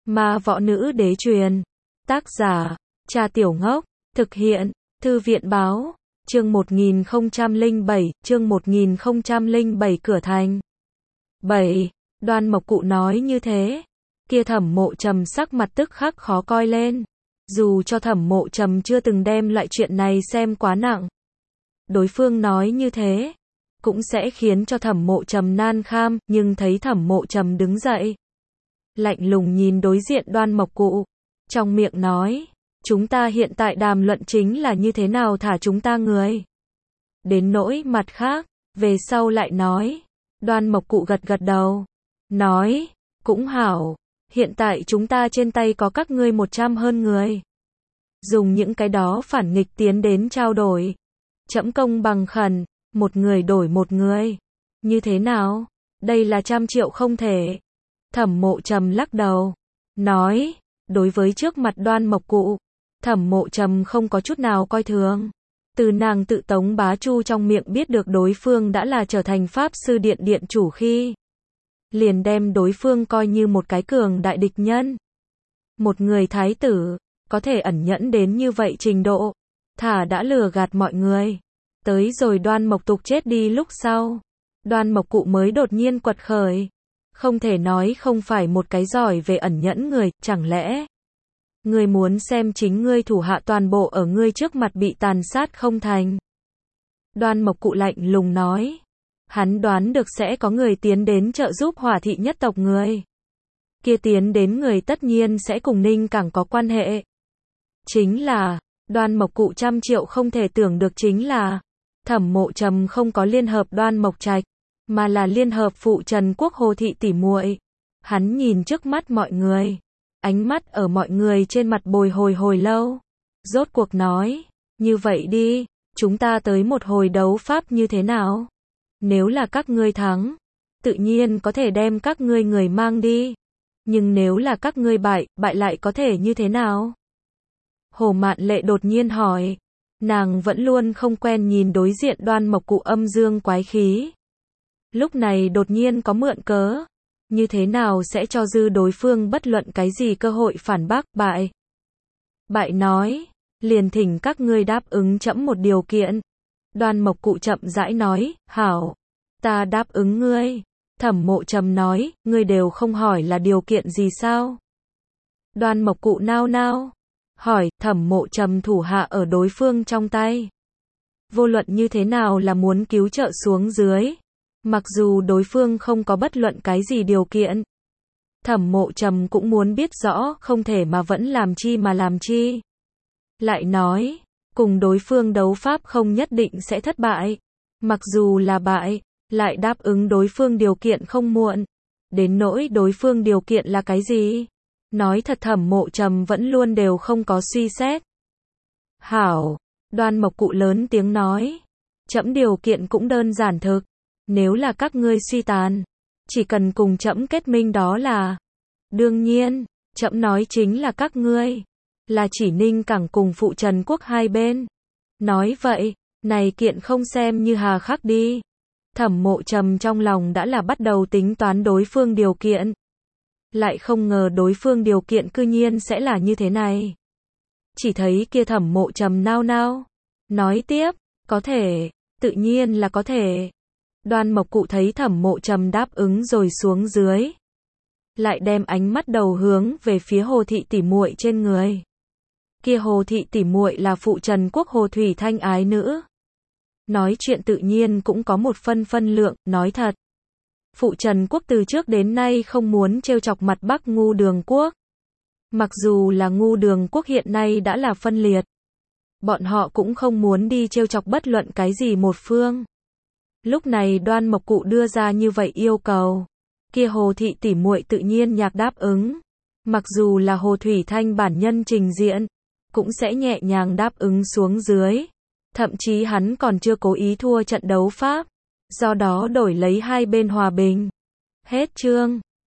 Ma Võ Nữ Đế truyền. Tác giả, Cha Tiểu Ngốc. Thực hiện, Thư viện Báo. Chương 1007, chương 1007 Cửa Thành. 7. Đoan Mộc Cụ nói như thế. Kia Thẩm Mộ Trầm sắc mặt tức khắc khó coi lên. Dù cho Thẩm Mộ Trầm chưa từng đem loại chuyện này xem quá nặng. Đối phương nói như thế, cũng sẽ khiến cho Thẩm Mộ Trầm nan kham, nhưng thấy Thẩm Mộ Trầm đứng dậy. Lạnh lùng nhìn đối diện Đoan Mộc Cụ. Trong miệng nói, chúng ta hiện tại đàm luận chính là như thế nào thả chúng ta người. Đến nỗi mặt khác, về sau lại nói. Đoan Mộc Cụ gật gật đầu. Nói, cũng hảo, hiện tại chúng ta trên tay có các ngươi 100 hơn người. Dùng những cái đó phản nghịch tiến đến trao đổi. Trẫm công bằng khẩn, một người đổi một người. Như thế nào? Đây là 100 triệu không thể. Thẩm Mộ Trầm lắc đầu. Nói, đối với trước mặt Đoan Mộc Cụ, Thẩm Mộ Trầm không có chút nào coi thường. Từ nàng tự Tống Bá Chu trong miệng biết được đối phương đã là trở thành Pháp Sư Điện điện chủ khi, liền đem đối phương coi như một cái cường đại địch nhân. Một người thái tử, có thể ẩn nhẫn đến như vậy trình độ, thả đã lừa gạt mọi người. Tới rồi Đoan Mộc Tục chết đi lúc sau, Đoan Mộc Cụ mới đột nhiên quật khởi. Không thể nói không phải một cái giỏi về ẩn nhẫn người, chẳng lẽ ngươi muốn xem chính ngươi thủ hạ toàn bộ ở ngươi trước mặt bị tàn sát không thành? Đoan Mộc Cụ lạnh lùng nói. Hắn đoán được sẽ có người tiến đến trợ giúp Hỏa thị nhất tộc người. Kia tiến đến người tất nhiên sẽ cùng Ninh Cảng có quan hệ. Chính là, Đoan Mộc Cụ 100 triệu không thể tưởng được chính là, Thẩm Mộ Trầm không có liên hợp Đoan Mộc Trạch, mà là liên hợp phụ Trần Quốc Hồ thị tỷ muội. Hắn nhìn trước mắt mọi người, ánh mắt ở mọi người trên mặt bồi hồi lâu. Rốt cuộc nói, như vậy đi, chúng ta tới một hồi đấu pháp như thế nào? Nếu là các ngươi thắng, tự nhiên có thể đem các ngươi người mang đi. Nhưng nếu là các ngươi bại lại có thể như thế nào? Hồ Mạn Lệ đột nhiên hỏi. Nàng vẫn luôn không quen nhìn đối diện Đoan Mộc Cụ âm dương quái khí. Lúc này đột nhiên có mượn cớ. Như thế nào sẽ cho dư đối phương bất luận cái gì cơ hội phản bác bại? Bại nói, liền thỉnh các ngươi đáp ứng trẫm một điều kiện. Đoan Mộc Cụ chậm rãi nói, hảo, ta đáp ứng ngươi. Thẩm Mộ Trầm nói, ngươi đều không hỏi là điều kiện gì sao? Đoan Mộc Cụ nao nao, hỏi, Thẩm Mộ Trầm thủ hạ ở đối phương trong tay. Vô luận như thế nào là muốn cứu trợ xuống dưới. Mặc dù đối phương không có bất luận cái gì điều kiện. Thẩm Mộ Trầm cũng muốn biết rõ, không thể mà vẫn làm chi mà làm chi. Lại nói, cùng đối phương đấu pháp không nhất định sẽ thất bại. Mặc dù là bại, lại đáp ứng đối phương điều kiện không muộn. Đến nỗi đối phương điều kiện là cái gì? Nói thật Thẩm Mộ Trầm vẫn luôn đều không có suy xét. Hảo, Đoan Mộc Cụ lớn tiếng nói. Trẫm điều kiện cũng đơn giản thực. Nếu là các ngươi suy tàn, chỉ cần cùng trẫm kết minh đó là. Đương nhiên, trẫm nói chính là các ngươi. Là chỉ Ninh Cảng cùng phụ Trần Quốc hai bên. Nói vậy, này kiện không xem như hà khắc đi. Thẩm Mộ Trầm trong lòng đã là bắt đầu tính toán đối phương điều kiện. Lại không ngờ đối phương điều kiện cư nhiên sẽ là như thế này. Chỉ thấy kia Thẩm Mộ Trầm nao nao. Nói tiếp, có thể, tự nhiên là có thể. Đoan Mộc Cụ thấy Thẩm Mộ Trầm đáp ứng rồi xuống dưới. Lại đem ánh mắt đầu hướng về phía Hồ thị tỷ muội trên người. Kia Hồ thị tỷ muội là phụ Trần Quốc Hồ Thủy Thanh ái nữ. Nói chuyện tự nhiên cũng có một phân lượng, nói thật. Phụ Trần Quốc từ trước đến nay không muốn trêu chọc mặt Bắc Ngu Đường Quốc. Mặc dù là Ngu Đường Quốc hiện nay đã là phân liệt. Bọn họ cũng không muốn đi trêu chọc bất luận cái gì một phương. Lúc này Đoan Mộc Cụ đưa ra như vậy yêu cầu. Kia Hồ thị tỷ muội tự nhiên nhạc đáp ứng. Mặc dù là Hồ Thủy Thanh bản nhân trình diện, cũng sẽ nhẹ nhàng đáp ứng xuống dưới. Thậm chí hắn còn chưa cố ý thua trận đấu pháp. Do đó đổi lấy hai bên hòa bình. Hết chương.